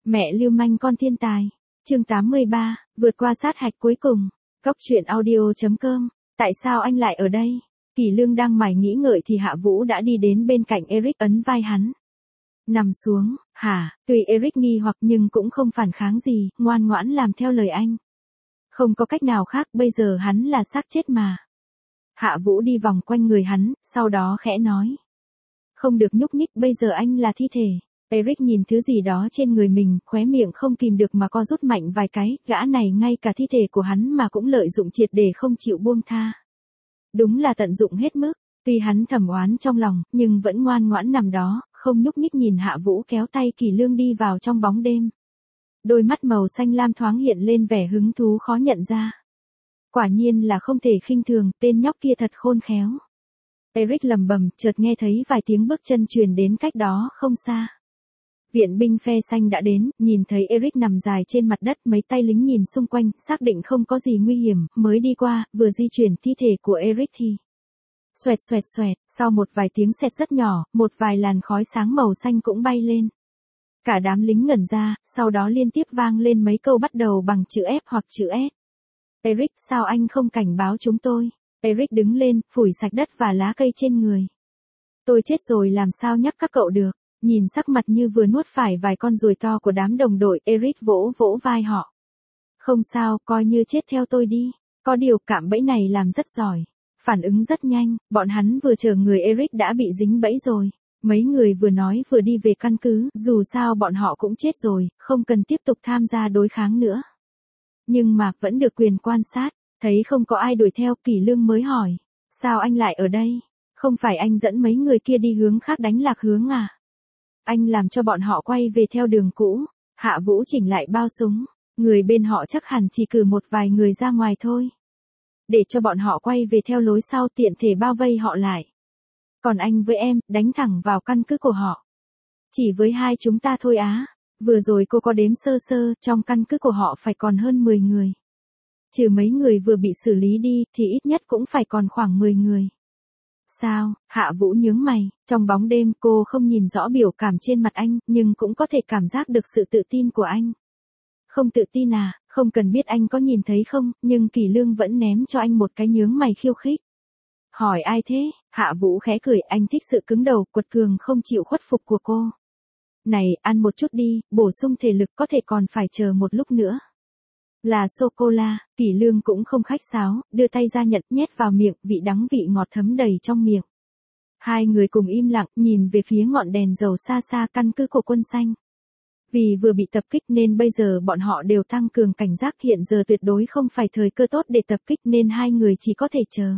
Mẹ lưu manh con thiên tài. Chương 83, vượt qua sát hạch cuối cùng. Cốc truyện audio.com. Tại sao anh lại ở đây? Kỳ Lương đang mải nghĩ ngợi thì Hạ Vũ đã đi đến bên cạnh Eric ấn vai hắn. Nằm xuống, hả? Tuy Eric nghi hoặc nhưng cũng không phản kháng gì, ngoan ngoãn làm theo lời anh. Không có cách nào khác, bây giờ hắn là xác chết mà. Hạ Vũ đi vòng quanh người hắn, sau đó khẽ nói. Không được nhúc nhích, bây giờ anh là thi thể. Eric nhìn thứ gì đó trên người mình, khóe miệng không kìm được mà co rút mạnh vài cái, gã này ngay cả thi thể của hắn mà cũng lợi dụng triệt để không chịu buông tha. Đúng là tận dụng hết mức, tuy hắn thầm oán trong lòng, nhưng vẫn ngoan ngoãn nằm đó, không nhúc nhích nhìn Hạ Vũ kéo tay Kỳ Lương đi vào trong bóng đêm. Đôi mắt màu xanh lam thoáng hiện lên vẻ hứng thú khó nhận ra. Quả nhiên là không thể khinh thường, tên nhóc kia thật khôn khéo. Eric lầm bầm, chợt nghe thấy vài tiếng bước chân truyền đến cách đó không xa. Viện binh phe xanh đã đến, nhìn thấy Eric nằm dài trên mặt đất, mấy tay lính nhìn xung quanh, xác định không có gì nguy hiểm, mới đi qua, vừa di chuyển thi thể của Eric thì. Xoẹt xoẹt xoẹt, sau một vài tiếng sét rất nhỏ, một vài làn khói sáng màu xanh cũng bay lên. Cả đám lính ngẩn ra, sau đó liên tiếp vang lên mấy câu bắt đầu bằng chữ F hoặc chữ S. Eric, sao anh không cảnh báo chúng tôi? Eric đứng lên, phủi sạch đất và lá cây trên người. Tôi chết rồi làm sao nhắc các cậu được? Nhìn sắc mặt như vừa nuốt phải vài con ruồi to của đám đồng đội, Eric vỗ vỗ vai họ. Không sao, coi như chết theo tôi đi. Có điều cạm bẫy này làm rất giỏi. Phản ứng rất nhanh, bọn hắn vừa chờ người Eric đã bị dính bẫy rồi. Mấy người vừa nói vừa đi về căn cứ, dù sao bọn họ cũng chết rồi, không cần tiếp tục tham gia đối kháng nữa. Nhưng mà vẫn được quyền quan sát, thấy không có ai đuổi theo, Kỳ Lương mới hỏi. Sao anh lại ở đây? Không phải anh dẫn mấy người kia đi hướng khác đánh lạc hướng à? Anh làm cho bọn họ quay về theo đường cũ. Hạ Vũ chỉnh lại bao súng. Người bên họ chắc hẳn chỉ cử một vài người ra ngoài thôi. Để cho bọn họ quay về theo lối sau, tiện thể bao vây họ lại. Còn anh với em, đánh thẳng vào căn cứ của họ. Chỉ với hai chúng ta thôi á. Vừa rồi cô có đếm sơ sơ, trong căn cứ của họ phải còn hơn 10 người. Trừ mấy người vừa bị xử lý đi, thì ít nhất cũng phải còn khoảng 10 người. Sao? Hạ Vũ nhướng mày, trong bóng đêm cô không nhìn rõ biểu cảm trên mặt anh, nhưng cũng có thể cảm giác được sự tự tin của anh. Không tự tin à? Không cần biết anh có nhìn thấy không, nhưng Kỳ Lương vẫn ném cho anh một cái nhướng mày khiêu khích. Hỏi ai thế? Hạ Vũ khẽ cười, anh thích sự cứng đầu, quật cường không chịu khuất phục của cô. Này, ăn một chút đi, bổ sung thể lực, có thể còn phải chờ một lúc nữa. Là sô-cô-la, Kỳ Lương cũng không khách sáo, đưa tay ra nhận, nhét vào miệng, vị đắng vị ngọt thấm đầy trong miệng. Hai người cùng im lặng, nhìn về phía ngọn đèn dầu xa xa căn cứ của quân xanh. Vì vừa bị tập kích nên bây giờ bọn họ đều tăng cường cảnh giác, hiện giờ tuyệt đối không phải thời cơ tốt để tập kích nên hai người chỉ có thể chờ.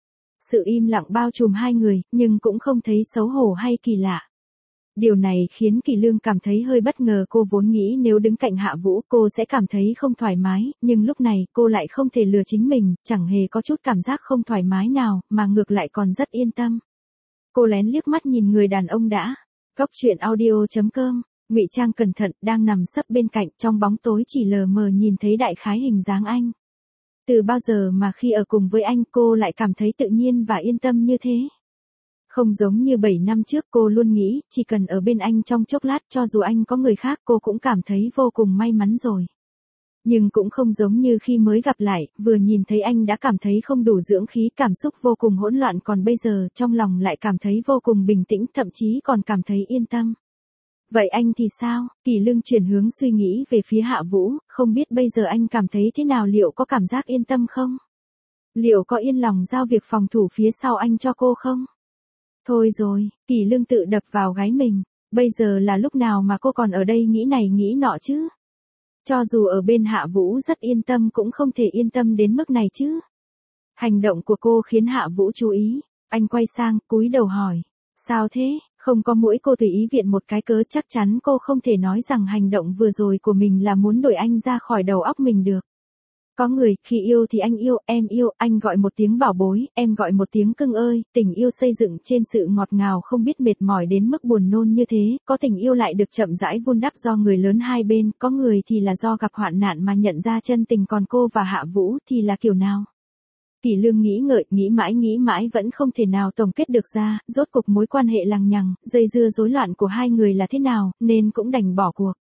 Sự im lặng bao trùm hai người, nhưng cũng không thấy xấu hổ hay kỳ lạ. Điều này khiến Kỳ Lương cảm thấy hơi bất ngờ, cô vốn nghĩ nếu đứng cạnh Hạ Vũ cô sẽ cảm thấy không thoải mái, nhưng lúc này cô lại không thể lừa chính mình, chẳng hề có chút cảm giác không thoải mái nào, mà ngược lại còn rất yên tâm. Cô lén liếc mắt nhìn người đàn ông đã. Cốc truyện audio.com, ngụy trang cẩn thận, đang nằm sấp bên cạnh, trong bóng tối chỉ lờ mờ nhìn thấy đại khái hình dáng anh. Từ bao giờ mà khi ở cùng với anh cô lại cảm thấy tự nhiên và yên tâm như thế? Không giống như 7 năm trước, cô luôn nghĩ, chỉ cần ở bên anh trong chốc lát, cho dù anh có người khác cô cũng cảm thấy vô cùng may mắn rồi. Nhưng cũng không giống như khi mới gặp lại, vừa nhìn thấy anh đã cảm thấy không đủ dưỡng khí, cảm xúc vô cùng hỗn loạn, còn bây giờ trong lòng lại cảm thấy vô cùng bình tĩnh, thậm chí còn cảm thấy yên tâm. Vậy anh thì sao? Kỳ Lương chuyển hướng suy nghĩ về phía Hạ Vũ, không biết bây giờ anh cảm thấy thế nào, liệu có cảm giác yên tâm không? Liệu có yên lòng giao việc phòng thủ phía sau anh cho cô không? Thôi rồi, Kỳ Lương tự đập vào gáy mình, bây giờ là lúc nào mà cô còn ở đây nghĩ này nghĩ nọ chứ? Cho dù ở bên Hạ Vũ rất yên tâm cũng không thể yên tâm đến mức này chứ. Hành động của cô khiến Hạ Vũ chú ý, anh quay sang, cúi đầu hỏi, sao thế? Không có mũi, cô tùy ý viện một cái cớ, chắc chắn cô không thể nói rằng hành động vừa rồi của mình là muốn đuổi anh ra khỏi đầu óc mình được. Có người, khi yêu thì anh yêu, em yêu, anh gọi một tiếng bảo bối, em gọi một tiếng cưng ơi, tình yêu xây dựng trên sự ngọt ngào không biết mệt mỏi đến mức buồn nôn như thế, có tình yêu lại được chậm rãi vun đắp do người lớn hai bên, có người thì là do gặp hoạn nạn mà nhận ra chân tình, còn cô và Hạ Vũ thì là kiểu nào? Kỳ Lương nghĩ ngợi, nghĩ mãi vẫn không thể nào tổng kết được ra, rốt cuộc mối quan hệ lằng nhằng, dây dưa rối loạn của hai người là thế nào, nên cũng đành bỏ cuộc.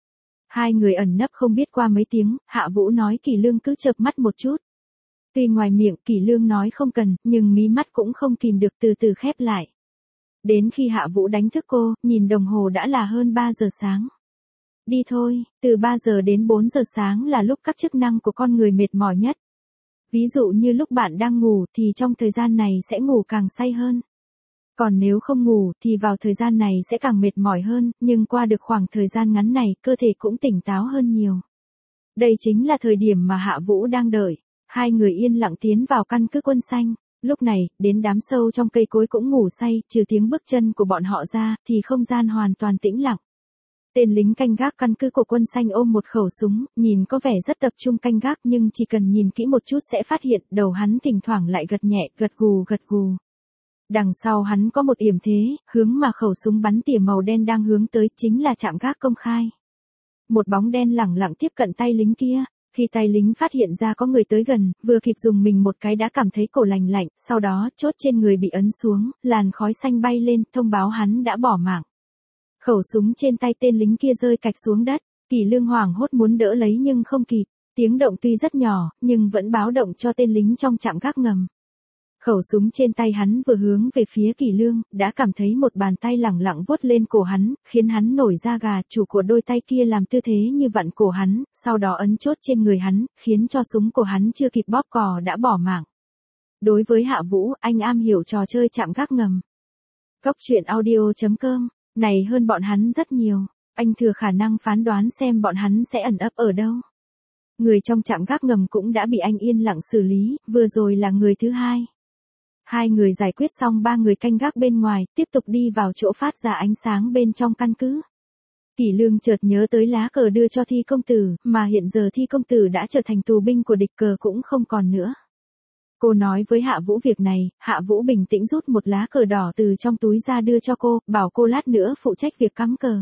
Hai người ẩn nấp không biết qua mấy tiếng, Hạ Vũ nói Kỳ Lương cứ chợp mắt một chút. Tuy ngoài miệng Kỳ Lương nói không cần, nhưng mí mắt cũng không kìm được từ từ khép lại. Đến khi Hạ Vũ đánh thức cô, nhìn đồng hồ đã là hơn 3 giờ sáng. Đi thôi, từ 3 giờ đến 4 giờ sáng là lúc các chức năng của con người mệt mỏi nhất. Ví dụ như lúc bạn đang ngủ thì trong thời gian này sẽ ngủ càng say hơn. Còn nếu không ngủ thì vào thời gian này sẽ càng mệt mỏi hơn, nhưng qua được khoảng thời gian ngắn này cơ thể cũng tỉnh táo hơn nhiều. Đây chính là thời điểm mà Hạ Vũ đang đợi. Hai người yên lặng tiến vào căn cứ quân xanh. Lúc này, đến đám sâu trong cây cối cũng ngủ say, trừ tiếng bước chân của bọn họ ra, thì không gian hoàn toàn tĩnh lặng. Tên lính canh gác căn cứ của quân xanh ôm một khẩu súng, nhìn có vẻ rất tập trung canh gác nhưng chỉ cần nhìn kỹ một chút sẽ phát hiện đầu hắn thỉnh thoảng lại gật nhẹ, gật gù. Đằng sau hắn có một yểm thế, hướng mà khẩu súng bắn tỉa màu đen đang hướng tới chính là trạm gác công khai. Một bóng đen lẳng lặng tiếp cận tay lính kia. Khi tay lính phát hiện ra có người tới gần, vừa kịp dùng mình một cái đã cảm thấy cổ lành lạnh, sau đó chốt trên người bị ấn xuống, làn khói xanh bay lên, thông báo hắn đã bỏ mạng. Khẩu súng trên tay tên lính kia rơi cạch xuống đất, Kỳ Lương hoảng hốt muốn đỡ lấy nhưng không kịp, tiếng động tuy rất nhỏ, nhưng vẫn báo động cho tên lính trong trạm gác ngầm. Khẩu súng trên tay hắn vừa hướng về phía Kỳ Lương, đã cảm thấy một bàn tay lẳng lặng vuốt lên cổ hắn, khiến hắn nổi da gà. Chủ của đôi tay kia làm tư thế như vặn cổ hắn, sau đó ấn chốt trên người hắn, khiến cho súng của hắn chưa kịp bóp cò đã bỏ mạng. Đối với Hạ Vũ, anh am hiểu trò chơi chạm gác ngầm. Cốc truyện audio.com, này hơn bọn hắn rất nhiều, anh thừa khả năng phán đoán xem bọn hắn sẽ ẩn ấp ở đâu. Người trong trạm gác ngầm cũng đã bị anh yên lặng xử lý, vừa rồi là người thứ hai. Hai người giải quyết xong ba người canh gác bên ngoài, tiếp tục đi vào chỗ phát ra ánh sáng bên trong căn cứ. Kỳ Lương chợt nhớ tới lá cờ đưa cho Thi công tử, mà hiện giờ Thi công tử đã trở thành tù binh của địch, cờ cũng không còn nữa. Cô nói với Hạ Vũ việc này, Hạ Vũ bình tĩnh rút một lá cờ đỏ từ trong túi ra đưa cho cô, bảo cô lát nữa phụ trách việc cắm cờ.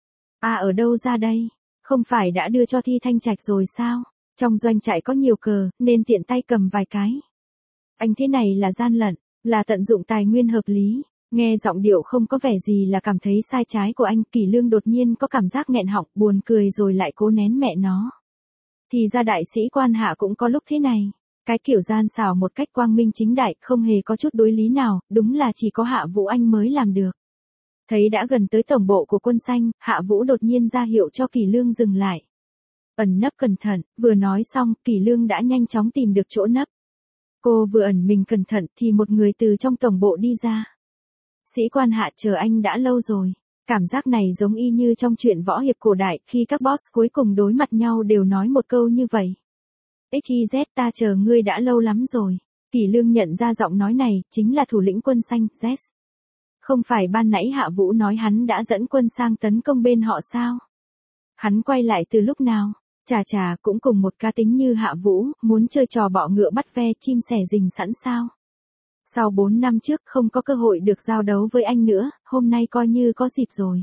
Ở đâu ra đây? Không phải đã đưa cho Thi Thanh Trạch rồi sao? Trong doanh trại có nhiều cờ, nên tiện tay cầm vài cái. Anh thế này là gian lận, là tận dụng tài nguyên hợp lý. Nghe giọng điệu không có vẻ gì là cảm thấy sai trái của anh, Kỳ Lương đột nhiên có cảm giác nghẹn họng, buồn cười rồi lại cố nén mẹ nó. Thì ra đại sĩ quan Hạ cũng có lúc thế này. Cái kiểu gian xảo một cách quang minh chính đại, không hề có chút đối lý nào, đúng là chỉ có Hạ Vũ anh mới làm được. Thấy đã gần tới tổng bộ của quân xanh, Hạ Vũ đột nhiên ra hiệu cho Kỳ Lương dừng lại. Ẩn nấp cẩn thận, vừa nói xong, Kỳ Lương đã nhanh chóng tìm được chỗ nấp. Cô vừa ẩn mình cẩn thận thì một người từ trong tổng bộ đi ra. Sĩ quan Hạ chờ anh đã lâu rồi. Cảm giác này giống y như trong truyện võ hiệp cổ đại, khi các boss cuối cùng đối mặt nhau đều nói một câu như vậy. XYZ, ta chờ ngươi đã lâu lắm rồi. Kỳ Lương nhận ra giọng nói này, chính là thủ lĩnh quân xanh, Z. Không phải ban nãy Hạ Vũ nói hắn đã dẫn quân sang tấn công bên họ sao? Hắn quay lại từ lúc nào? Chà, cũng cùng một cá tính như Hạ Vũ, muốn chơi trò bọ ngựa bắt ve, chim sẻ rình sẵn sao? Sau 4 năm trước không có cơ hội được giao đấu với anh nữa, hôm nay coi như có dịp rồi.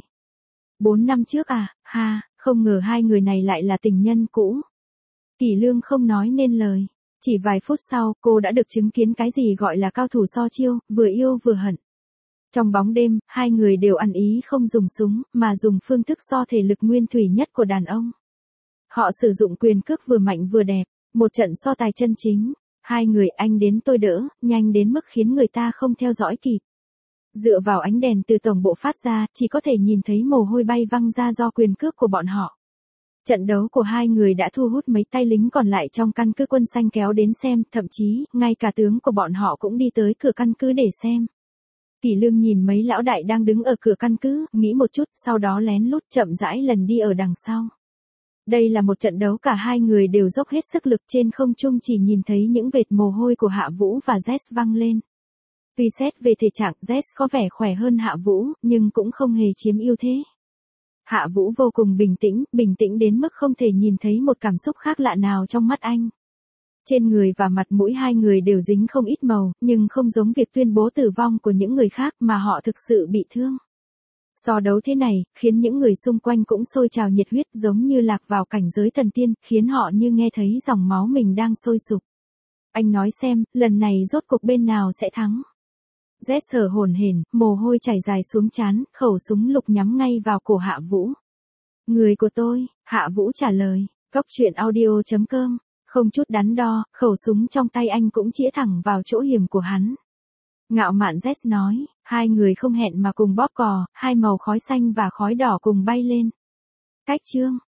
4 năm trước à, không ngờ hai người này lại là tình nhân cũ. Kỳ Lương không nói nên lời. Chỉ vài phút sau, cô đã được chứng kiến cái gì gọi là cao thủ so chiêu, vừa yêu vừa hận. Trong bóng đêm, hai người đều ăn ý không dùng súng, mà dùng phương thức so thể lực nguyên thủy nhất của đàn ông. Họ sử dụng quyền cước vừa mạnh vừa đẹp, một trận so tài chân chính. Hai người anh đến tôi đỡ, nhanh đến mức khiến người ta không theo dõi kịp. Dựa vào ánh đèn từ tổng bộ phát ra, chỉ có thể nhìn thấy mồ hôi bay văng ra do quyền cước của bọn họ. Trận đấu của hai người đã thu hút mấy tay lính còn lại trong căn cứ quân xanh kéo đến xem, thậm chí, ngay cả tướng của bọn họ cũng đi tới cửa căn cứ để xem. Kỳ Lương nhìn mấy lão đại đang đứng ở cửa căn cứ, nghĩ một chút, sau đó lén lút chậm rãi lần đi ở đằng sau. Đây là một trận đấu cả hai người đều dốc hết sức lực, trên không trung chỉ nhìn thấy những vệt mồ hôi của Hạ Vũ và Z văng lên. Tuy xét về thể trạng, Z có vẻ khỏe hơn Hạ Vũ, nhưng cũng không hề chiếm ưu thế. Hạ Vũ vô cùng bình tĩnh đến mức không thể nhìn thấy một cảm xúc khác lạ nào trong mắt anh. Trên người và mặt mũi hai người đều dính không ít màu, nhưng không giống việc tuyên bố tử vong của những người khác mà họ thực sự bị thương. So đấu thế này, khiến những người xung quanh cũng sôi trào nhiệt huyết, giống như lạc vào cảnh giới thần tiên, khiến họ như nghe thấy dòng máu mình đang sôi sục. Anh nói xem, lần này rốt cuộc bên nào sẽ thắng? Z thở hổn hển, mồ hôi chảy dài xuống trán, khẩu súng lục nhắm ngay vào cổ Hạ Vũ. Người của tôi, Hạ Vũ trả lời. Cốc truyện audio.com. Không chút đắn đo, khẩu súng trong tay anh cũng chĩa thẳng vào chỗ hiểm của hắn. Ngạo Mạn Z nói, hai người không hẹn mà cùng bóp cò, hai màu khói xanh và khói đỏ cùng bay lên. Cách chương.